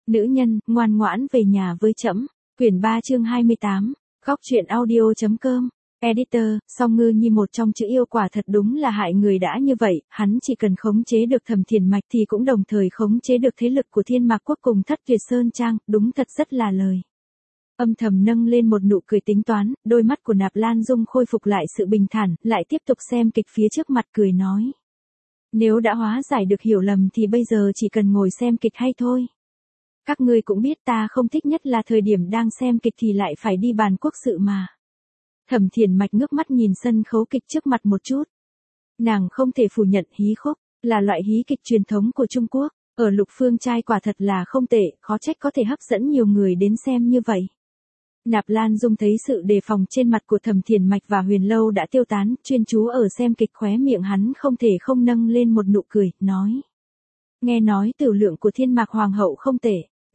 Nữ nhân, ngoan ngoãn về nhà với trẫm. Quyển 3 chương 28. Góc truyện audio.com. Editor, Song Ngư Nhi một trong chữ yêu quả thật đúng là hại người đã như vậy, hắn chỉ cần khống chế được Thẩm Thiền Mạch thì cũng đồng thời khống chế được thế lực của Thiên Mạc Quốc cùng Thất Tuyệt Sơn Trang, đúng thật rất là lời. Âm thầm nâng lên một nụ cười tính toán, đôi mắt của Nạp Lan Dung khôi phục lại sự bình thản, lại tiếp tục xem kịch phía trước mặt cười nói. Nếu đã hóa giải được hiểu lầm thì bây giờ chỉ cần ngồi xem kịch hay thôi. Các ngươi cũng biết ta không thích nhất là thời điểm đang xem kịch thì lại phải đi bàn quốc sự mà. Thẩm Thiền Mạch ngước mắt nhìn sân khấu kịch trước mặt một chút. Nàng không thể phủ nhận hí khúc, là loại hí kịch truyền thống của Trung Quốc, ở Lục Phương trai quả thật là không tệ, khó trách có thể hấp dẫn nhiều người đến xem như vậy. Nạp Lan Dung thấy sự đề phòng trên mặt của Thẩm Thiền Mạch và Huyền Lâu đã tiêu tán, chuyên chú ở xem kịch, khóe miệng hắn không thể không nâng lên một nụ cười, nói. Nghe nói tiểu lượng của Thiên Mạc Hoàng hậu không tệ.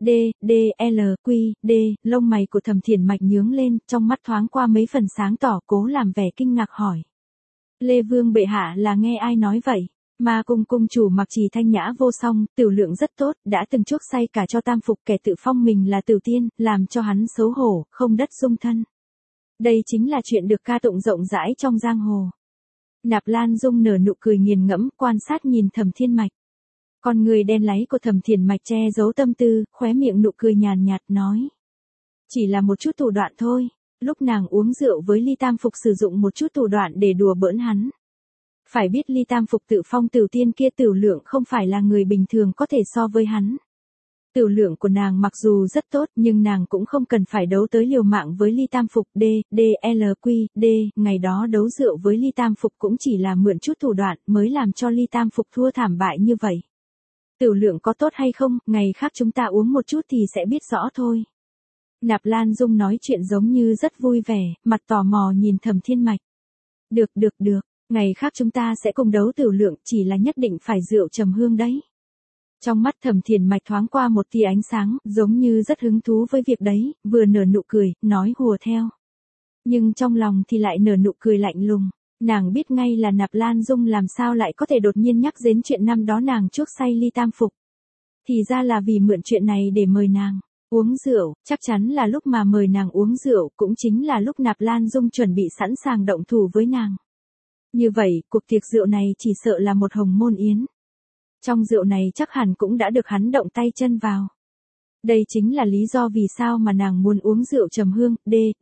Lông mày của Thẩm Thiền Mạch nhướng lên, trong mắt thoáng qua mấy phần sáng tỏ, cố làm vẻ kinh ngạc hỏi. Lê Vương bệ hạ là nghe ai nói vậy? Ma cung cung chủ Mặc Trì thanh nhã vô song, tiểu lượng rất tốt, đã từng chuốc say cả cho Tam Phục, kẻ tự phong mình là Tử Tiên, làm cho hắn xấu hổ, không đất dung thân. Đây chính là chuyện được ca tụng rộng rãi trong giang hồ. Nạp Lan Dung nở nụ cười nghiền ngẫm, quan sát nhìn Thẩm Thiên Mạch. Con người đen láy của Thẩm Thiền Mạch che giấu tâm tư, khóe miệng nụ cười nhàn nhạt nói. Chỉ là một chút thủ đoạn thôi, lúc nàng uống rượu với Ly Tam Phục sử dụng một chút thủ đoạn để đùa bỡn hắn. Phải biết Ly Tam Phục tự phong Tử Tiên kia tiểu lượng không phải là người bình thường có thể so với hắn. Tiểu lượng của nàng mặc dù rất tốt nhưng nàng cũng không cần phải đấu tới liều mạng với Ly Tam Phục. Ngày đó đấu rượu với Ly Tam Phục cũng chỉ là mượn chút thủ đoạn mới làm cho Ly Tam Phục thua thảm bại như vậy. Tiểu lượng có tốt hay không, ngày khác chúng ta uống một chút thì sẽ biết rõ thôi. Nạp Lan Dung nói chuyện giống như rất vui vẻ, mặt tò mò nhìn Thẩm Thiên Mạch. Được, ngày khác chúng ta sẽ cùng đấu tiểu lượng, chỉ là nhất định phải rượu trầm hương đấy. Trong mắt Thẩm Thiền Mạch thoáng qua một tia ánh sáng, giống như rất hứng thú với việc đấy, vừa nở nụ cười, nói hùa theo. Nhưng trong lòng thì lại nở nụ cười lạnh lùng. Nàng biết ngay là Nạp Lan Dung làm sao lại có thể đột nhiên nhắc đến chuyện năm đó nàng chuốc say Ly Tam Phục. Thì ra là vì mượn chuyện này để mời nàng uống rượu, chắc chắn là lúc mà mời nàng uống rượu cũng chính là lúc Nạp Lan Dung chuẩn bị sẵn sàng động thủ với nàng. Như vậy, cuộc tiệc rượu này chỉ sợ là một hồng môn yến. Trong rượu này chắc hẳn cũng đã được hắn động tay chân vào. Đây chính là lý do vì sao mà nàng muốn uống rượu trầm hương.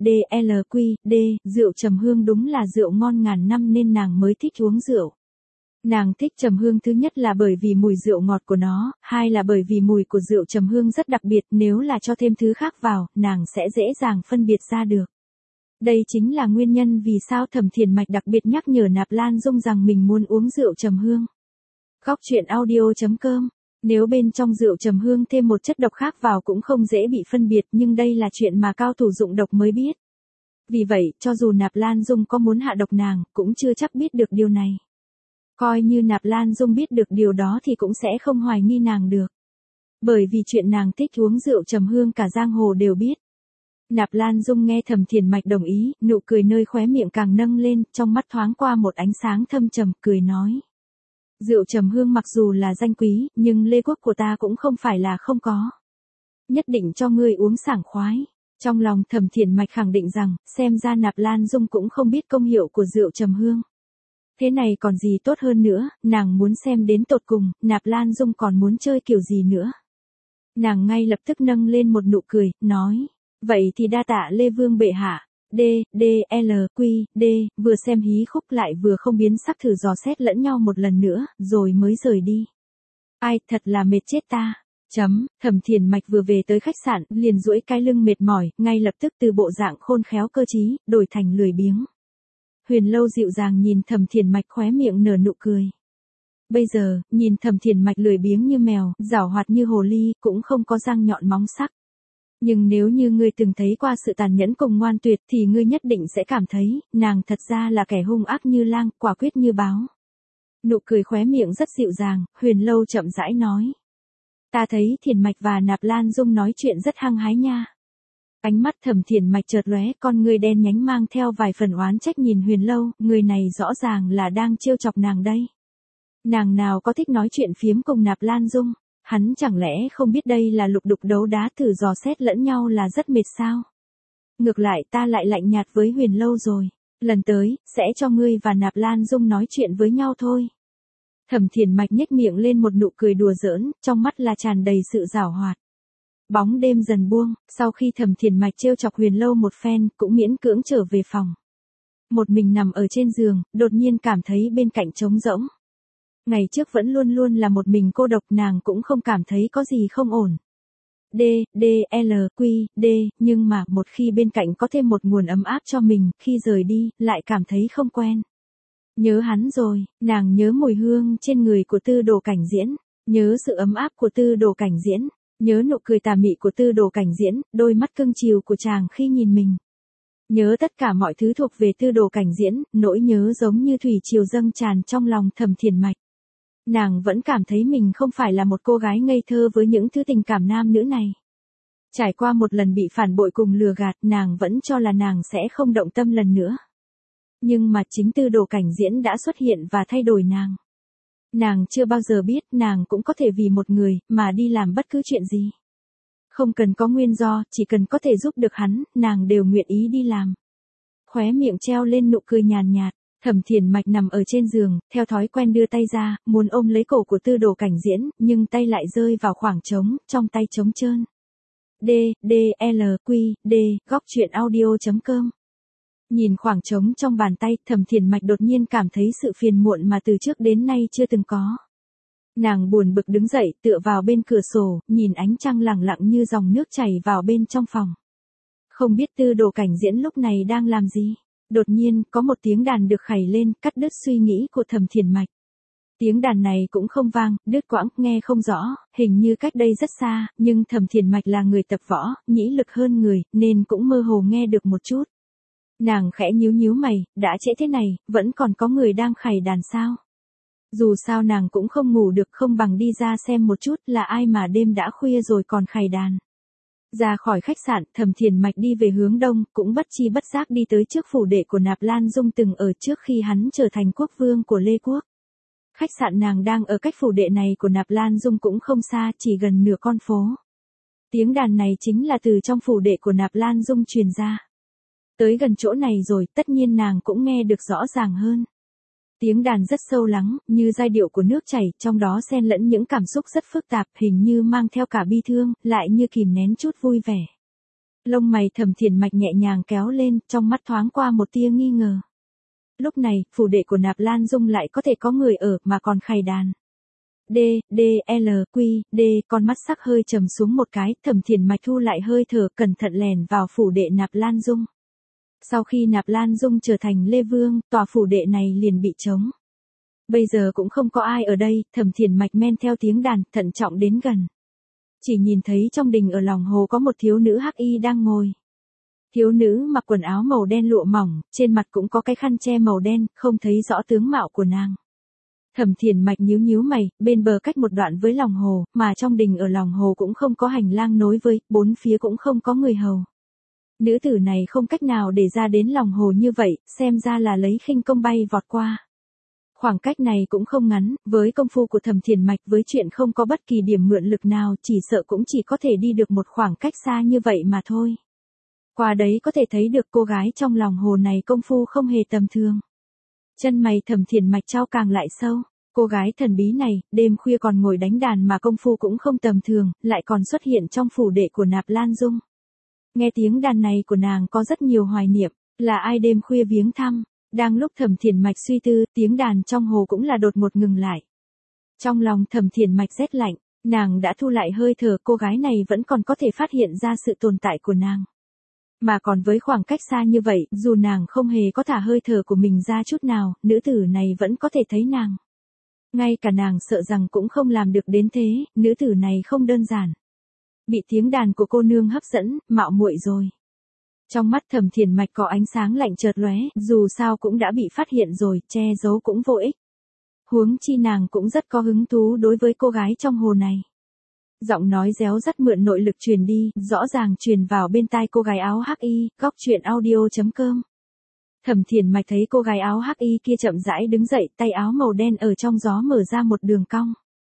Rượu trầm hương đúng là rượu ngon ngàn năm nên nàng mới thích uống rượu. Nàng thích trầm hương thứ nhất là bởi vì mùi rượu ngọt của nó, hai là bởi vì mùi của rượu trầm hương rất đặc biệt, nếu là cho thêm thứ khác vào, nàng sẽ dễ dàng phân biệt ra được. Đây chính là nguyên nhân vì sao Thẩm Thiền Mạch đặc biệt nhắc nhở Nạp Lan Dung rằng mình muốn uống rượu trầm hương. Góc truyện audio.com. Nếu bên trong rượu trầm hương thêm một chất độc khác vào cũng không dễ bị phân biệt, nhưng đây là chuyện mà cao thủ dụng độc mới biết. Vì vậy, cho dù Nạp Lan Dung có muốn hạ độc nàng, cũng chưa chắc biết được điều này. Coi như Nạp Lan Dung biết được điều đó thì cũng sẽ không hoài nghi nàng được. Bởi vì chuyện nàng thích uống rượu trầm hương cả giang hồ đều biết. Nạp Lan Dung nghe Thẩm Thiền Mạch đồng ý, nụ cười nơi khóe miệng càng nâng lên, trong mắt thoáng qua một ánh sáng thâm trầm, cười nói. Rượu trầm hương mặc dù là danh quý, nhưng Lê Quốc của ta cũng không phải là không có. Nhất định cho ngươi uống sảng khoái. Trong lòng Thẩm Thiền Mạch khẳng định rằng, xem ra Nạp Lan Dung cũng không biết công hiệu của rượu trầm hương. Thế này còn gì tốt hơn nữa, nàng muốn xem đến tột cùng, Nạp Lan Dung còn muốn chơi kiểu gì nữa. Nàng ngay lập tức nâng lên một nụ cười, nói, vậy thì đa tạ Lê Vương bệ hạ. Vừa xem hí khúc lại vừa không biến sắc thử dò xét lẫn nhau một lần nữa, rồi mới rời đi. Ai, thật là mệt chết ta. Thẩm Thiền Mạch vừa về tới khách sạn, liền duỗi cái lưng mệt mỏi, ngay lập tức từ bộ dạng khôn khéo cơ trí, đổi thành lười biếng. Huyền Lâu dịu dàng nhìn Thẩm Thiền Mạch khóe miệng nở nụ cười. Bây giờ, nhìn Thẩm Thiền Mạch lười biếng như mèo, giảo hoạt như hồ ly, cũng không có răng nhọn móng sắc. Nhưng nếu như ngươi từng thấy qua sự tàn nhẫn cùng ngoan tuyệt thì ngươi nhất định sẽ cảm thấy, nàng thật ra là kẻ hung ác như lang, quả quyết như báo. Nụ cười khóe miệng rất dịu dàng, Huyền Lâu chậm rãi nói. Ta thấy Thiền Mạch và Nạp Lan Dung nói chuyện rất hăng hái nha. Ánh mắt Thẩm Thiền Mạch chợt lóe, con người đen nhánh mang theo vài phần oán trách nhìn Huyền Lâu, người này rõ ràng là đang trêu chọc nàng đây. Nàng nào có thích nói chuyện phiếm cùng Nạp Lan Dung. Hắn chẳng lẽ không biết đây là lục đục đấu đá thử dò xét lẫn nhau là rất mệt sao? Ngược lại ta lại lạnh nhạt với Huyền Lâu rồi. Lần tới, sẽ cho ngươi và Nạp Lan Dung nói chuyện với nhau thôi. Thẩm Thiền Mạch nhếch miệng lên một nụ cười đùa giỡn, trong mắt là tràn đầy sự giảo hoạt. Bóng đêm dần buông, sau khi Thẩm Thiền Mạch trêu chọc Huyền Lâu một phen, cũng miễn cưỡng trở về phòng. Một mình nằm ở trên giường, đột nhiên cảm thấy bên cạnh trống rỗng. Ngày trước vẫn luôn luôn là một mình cô độc, nàng cũng không cảm thấy có gì không ổn. Nhưng mà một khi bên cạnh có thêm một nguồn ấm áp cho mình, khi rời đi, lại cảm thấy không quen. Nhớ hắn rồi, nàng nhớ mùi hương trên người của Tư Đồ Cảnh Diễn, nhớ sự ấm áp của Tư Đồ Cảnh Diễn, nhớ nụ cười tà mị của Tư Đồ Cảnh Diễn, đôi mắt cưng chiều của chàng khi nhìn mình. Nhớ tất cả mọi thứ thuộc về Tư Đồ Cảnh Diễn, nỗi nhớ giống như thủy triều dâng tràn trong lòng Thẩm Thiền Mạch. Nàng vẫn cảm thấy mình không phải là một cô gái ngây thơ với những thứ tình cảm nam nữ này. Trải qua một lần bị phản bội cùng lừa gạt, nàng vẫn cho là nàng sẽ không động tâm lần nữa. Nhưng mà chính Tư Đồ Cảnh Diễn đã xuất hiện và thay đổi nàng. Nàng chưa bao giờ biết nàng cũng có thể vì một người mà đi làm bất cứ chuyện gì. Không cần có nguyên do, chỉ cần có thể giúp được hắn, nàng đều nguyện ý đi làm. Khóe miệng treo lên nụ cười nhàn nhạt. Thẩm Thiền Mạch nằm ở trên giường, theo thói quen đưa tay ra, muốn ôm lấy cổ của Tư Đồ Cảnh Diễn, nhưng tay lại rơi vào khoảng trống, trong tay trống trơn. góc chuyện audio.com. Nhìn khoảng trống trong bàn tay, Thẩm Thiền Mạch đột nhiên cảm thấy sự phiền muộn mà từ trước đến nay chưa từng có. Nàng buồn bực đứng dậy, tựa vào bên cửa sổ, nhìn ánh trăng lẳng lặng như dòng nước chảy vào bên trong phòng. Không biết Tư Đồ Cảnh Diễn lúc này đang làm gì? Đột nhiên, có một tiếng đàn được khảy lên, cắt đứt suy nghĩ của Thẩm Thiền Mạch. Tiếng đàn này cũng không vang, đứt quãng, nghe không rõ, hình như cách đây rất xa, nhưng Thẩm Thiền Mạch là người tập võ, nhĩ lực hơn người, nên cũng mơ hồ nghe được một chút. Nàng khẽ nhíu nhíu mày, đã trễ thế này, vẫn còn có người đang khảy đàn sao? Dù sao nàng cũng không ngủ được, không bằng đi ra xem một chút là ai mà đêm đã khuya rồi còn khảy đàn. Ra khỏi khách sạn, Thẩm Thiền Mạch đi về hướng đông, cũng bất chi bất giác đi tới trước phủ đệ của Nạp Lan Dung từng ở trước khi hắn trở thành quốc vương của Lê Quốc. Khách sạn nàng đang ở cách phủ đệ này của Nạp Lan Dung cũng không xa, chỉ gần nửa con phố. Tiếng đàn này chính là từ trong phủ đệ của Nạp Lan Dung truyền ra. Tới gần chỗ này rồi, tất nhiên nàng cũng nghe được rõ ràng hơn. Tiếng đàn rất sâu lắng, như giai điệu của nước chảy, trong đó xen lẫn những cảm xúc rất phức tạp, hình như mang theo cả bi thương, lại như kìm nén chút vui vẻ. Lông mày Thẩm Thiền Mạch nhẹ nhàng kéo lên, trong mắt thoáng qua một tia nghi ngờ. Lúc này, phủ đệ của Nạp Lan Dung lại có thể có người ở, mà còn khày đàn. Con mắt sắc hơi trầm xuống một cái, Thẩm Thiền Mạch thu lại hơi thở, cẩn thận lèn vào phủ đệ Nạp Lan Dung. Sau khi Nạp Lan Dung trở thành Lê Vương, tòa phủ đệ này liền bị trống. Bây giờ cũng không có ai ở đây, Thẩm Thiền Mạch men theo tiếng đàn, thận trọng đến gần. Chỉ nhìn thấy trong đình ở lòng hồ có một thiếu nữ hắc y đang ngồi. Thiếu nữ mặc quần áo màu đen lụa mỏng, trên mặt cũng có cái khăn che màu đen, không thấy rõ tướng mạo của nàng. Thẩm Thiền Mạch nhíu nhíu mày, bên bờ cách một đoạn với lòng hồ, mà trong đình ở lòng hồ cũng không có hành lang nối với, bốn phía cũng không có người hầu. Nữ tử này không cách nào để ra đến lòng hồ như vậy, xem ra là lấy khinh công bay vọt qua. Khoảng cách này cũng không ngắn, với công phu của Thẩm Thiền Mạch với chuyện không có bất kỳ điểm mượn lực nào, chỉ sợ cũng chỉ có thể đi được một khoảng cách xa như vậy mà thôi. Qua đấy có thể thấy được cô gái trong lòng hồ này công phu không hề tầm thường. Chân mày Thẩm Thiền Mạch trao càng lại sâu. Cô gái thần bí này, đêm khuya còn ngồi đánh đàn mà công phu cũng không tầm thường, lại còn xuất hiện trong phủ đệ của Nạp Lan Dung. Nghe tiếng đàn này của nàng có rất nhiều hoài niệm, là ai đêm khuya viếng thăm. Đang lúc Thẩm Thiền Mạch suy tư, tiếng đàn trong hồ cũng là đột ngột ngừng lại. Trong lòng Thẩm Thiền Mạch rét lạnh, nàng đã thu lại hơi thở, cô gái này vẫn còn có thể phát hiện ra sự tồn tại của nàng. Mà còn với khoảng cách xa như vậy, dù nàng không hề có thả hơi thở của mình ra chút nào, nữ tử này vẫn có thể thấy nàng. Ngay cả nàng sợ rằng cũng không làm được đến thế, nữ tử này không đơn giản. Bị tiếng đàn của cô nương hấp dẫn, mạo muội rồi. Trong mắt Thẩm Thiền Mạch có ánh sáng lạnh chợt lóe, dù sao cũng đã bị phát hiện rồi, che giấu cũng vô ích. Huống chi nàng cũng rất có hứng thú đối với cô gái trong hồ này. Giọng nói réo rắt mượn nội lực truyền đi, rõ ràng truyền vào bên tai cô gái áo hắc y, góc chuyện audio.com. Thẩm Thiền Mạch thấy cô gái áo hắc y kia chậm rãi đứng dậy, tay áo màu đen ở trong gió mở ra một đường cong.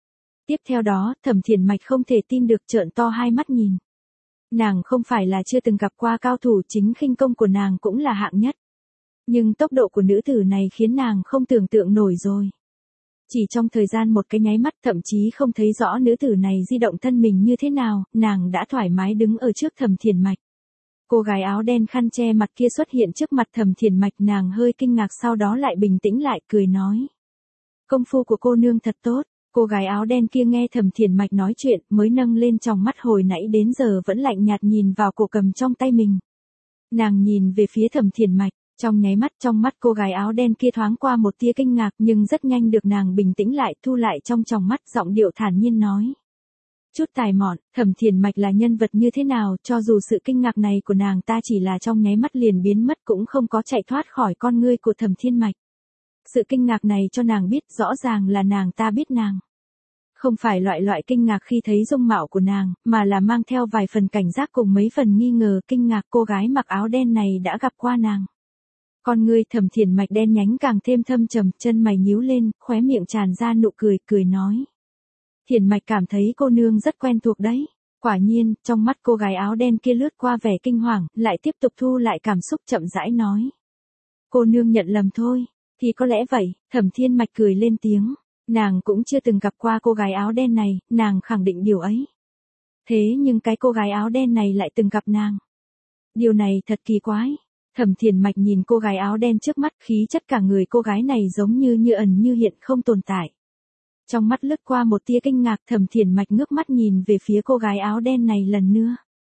Tiếp theo đó, Thẩm Thiền Mạch không thể tin được trợn to hai mắt nhìn. Nàng không phải là chưa từng gặp qua cao thủ, chính khinh công của nàng cũng là hạng nhất. Nhưng tốc độ của nữ tử này khiến nàng không tưởng tượng nổi rồi. Chỉ trong thời gian một cái nháy mắt, thậm chí không thấy rõ nữ tử này di động thân mình như thế nào, nàng đã thoải mái đứng ở trước Thẩm Thiền Mạch. Cô gái áo đen khăn che mặt kia xuất hiện trước mặt Thẩm Thiền Mạch, nàng hơi kinh ngạc sau đó lại bình tĩnh lại, cười nói. Công phu của cô nương thật tốt. Cô gái áo đen kia nghe Thẩm Thiền Mạch nói chuyện, mới nâng lên tròng mắt hồi nãy đến giờ vẫn lạnh nhạt nhìn vào cổ cầm trong tay mình. Nàng nhìn về phía Thẩm Thiền Mạch, trong nháy mắt trong mắt cô gái áo đen kia thoáng qua một tia kinh ngạc, nhưng rất nhanh được nàng bình tĩnh lại, thu lại trong tròng mắt, giọng điệu thản nhiên nói. Chút tài mọn, Thẩm Thiền Mạch là nhân vật như thế nào, cho dù sự kinh ngạc này của nàng ta chỉ là trong nháy mắt liền biến mất cũng không có chạy thoát khỏi con ngươi của Thẩm Thiên Mạch. Sự kinh ngạc này cho nàng biết rõ ràng là nàng ta biết nàng. Không phải loại kinh ngạc khi thấy dung mạo của nàng, mà là mang theo vài phần cảnh giác cùng mấy phần nghi ngờ, kinh ngạc cô gái mặc áo đen này đã gặp qua nàng. Con ngươi Thẩm Thiền Mạch đen nhánh càng thêm thâm trầm, chân mày nhíu lên, khóe miệng tràn ra nụ cười, cười nói. Thiền Mạch cảm thấy cô nương rất quen thuộc đấy. Quả nhiên, trong mắt cô gái áo đen kia lướt qua vẻ kinh hoàng, lại tiếp tục thu lại cảm xúc, chậm rãi nói. Cô nương nhận lầm thôi. Thì có lẽ vậy, Thẩm Thiên Mạch cười lên tiếng. Nàng cũng chưa từng gặp qua cô gái áo đen này, nàng khẳng định điều ấy. Thế nhưng cái cô gái áo đen này lại từng gặp nàng. Điều này thật kỳ quái. Thẩm Thiền Mạch nhìn cô gái áo đen trước mắt, khí chất cả người cô gái này giống như ẩn như hiện, không tồn tại. Trong mắt lướt qua một tia kinh ngạc, Thẩm Thiền Mạch ngước mắt nhìn về phía cô gái áo đen này lần nữa.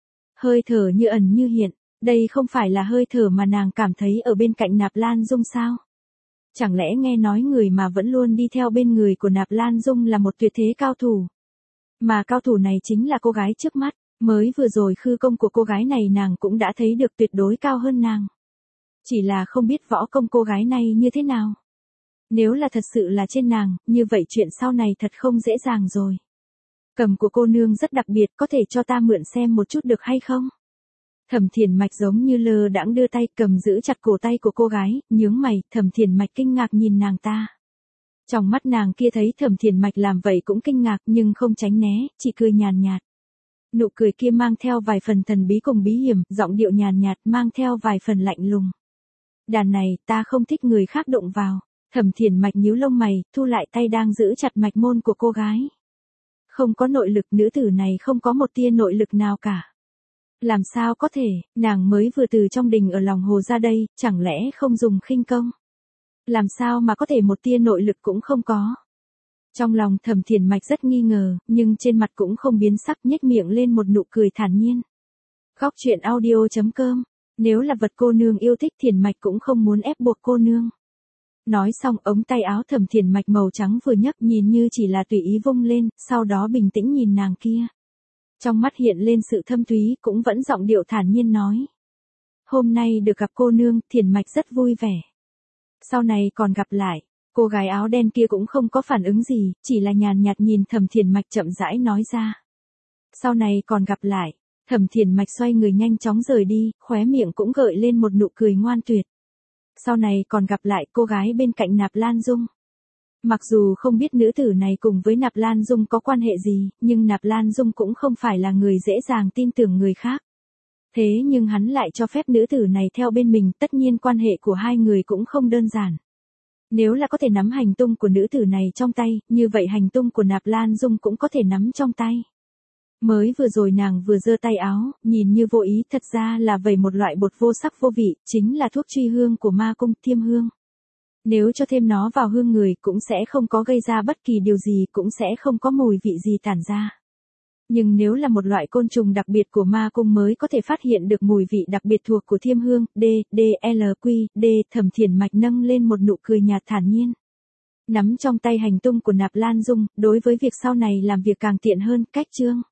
Hơi thở như ẩn như hiện, đây không phải là hơi thở mà nàng cảm thấy ở bên cạnh Nạp Lan Dung sao? Chẳng lẽ nghe nói người mà vẫn luôn đi theo bên người của Nạp Lan Dung là một tuyệt thế cao thủ? Mà cao thủ này chính là cô gái trước mắt, mới vừa rồi khư công của cô gái này nàng cũng đã thấy được tuyệt đối cao hơn nàng. Chỉ là không biết võ công cô gái này như thế nào. Nếu là thật sự là trên nàng, như vậy chuyện sau này thật không dễ dàng rồi. Cầm của cô nương rất đặc biệt, có thể cho ta mượn xem một chút được hay không? Thẩm Thiền Mạch giống như lơ đãng đưa tay cầm giữ chặt cổ tay của cô gái, nhướng mày, Thẩm Thiền Mạch kinh ngạc nhìn nàng ta. Trong mắt nàng kia thấy Thẩm Thiền Mạch làm vậy cũng kinh ngạc nhưng không tránh né, chỉ cười nhàn nhạt. Nụ cười kia mang theo vài phần thần bí cùng bí hiểm, giọng điệu nhàn nhạt mang theo vài phần lạnh lùng. Đàn này, ta không thích người khác động vào. Thẩm Thiền Mạch nhíu lông mày, thu lại tay đang giữ chặt mạch môn của cô gái. Không có nội lực, nữ tử này không có một tia nội lực nào cả. Làm sao có thể, nàng mới vừa từ trong đình ở lòng hồ ra đây, chẳng lẽ không dùng khinh công? Làm sao mà có thể một tia nội lực cũng không có? Trong lòng Thẩm Thiền Mạch rất nghi ngờ, nhưng trên mặt cũng không biến sắc, nhếch miệng lên một nụ cười thản nhiên. Góc truyện audio.com. Nếu là vật cô nương yêu thích, Thiền Mạch cũng không muốn ép buộc cô nương. Nói xong, ống tay áo Thẩm Thiền Mạch màu trắng vừa nhấc, nhìn như chỉ là tùy ý vung lên, sau đó bình tĩnh nhìn nàng kia. Trong mắt hiện lên sự thâm thúy, cũng vẫn giọng điệu thản nhiên nói. Hôm nay được gặp cô nương, Thiền Mạch rất vui vẻ. Sau này còn gặp lại. Cô gái áo đen kia cũng không có phản ứng gì, chỉ là nhàn nhạt nhìn Thẩm Thiền Mạch chậm rãi nói ra. Sau này còn gặp lại. Thẩm Thiền Mạch xoay người nhanh chóng rời đi, khóe miệng cũng gợi lên một nụ cười ngoan tuyệt. Sau này còn gặp lại, cô gái bên cạnh Nạp Lan Dung. Mặc dù không biết nữ tử này cùng với Nạp Lan Dung có quan hệ gì, nhưng Nạp Lan Dung cũng không phải là người dễ dàng tin tưởng người khác. Thế nhưng hắn lại cho phép nữ tử này theo bên mình, tất nhiên quan hệ của hai người cũng không đơn giản. Nếu là có thể nắm hành tung của nữ tử này trong tay, như vậy hành tung của Nạp Lan Dung cũng có thể nắm trong tay. Mới vừa rồi nàng vừa giơ tay áo, nhìn như vô ý, thật ra là vẩy một loại bột vô sắc vô vị, chính là thuốc truy hương của ma cung Thiêm Hương. Nếu cho thêm nó vào hương người cũng sẽ không có gây ra bất kỳ điều gì, cũng sẽ không có mùi vị gì tản ra. Nhưng nếu là một loại côn trùng đặc biệt của ma cung mới có thể phát hiện được mùi vị đặc biệt thuộc của Thiêm Hương, D, Thẩm Thiền Mạch nâng lên một nụ cười nhạt thản nhiên. Nắm trong tay hành tung của Nạp Lan Dung, đối với việc sau này làm việc càng tiện hơn, cách chương.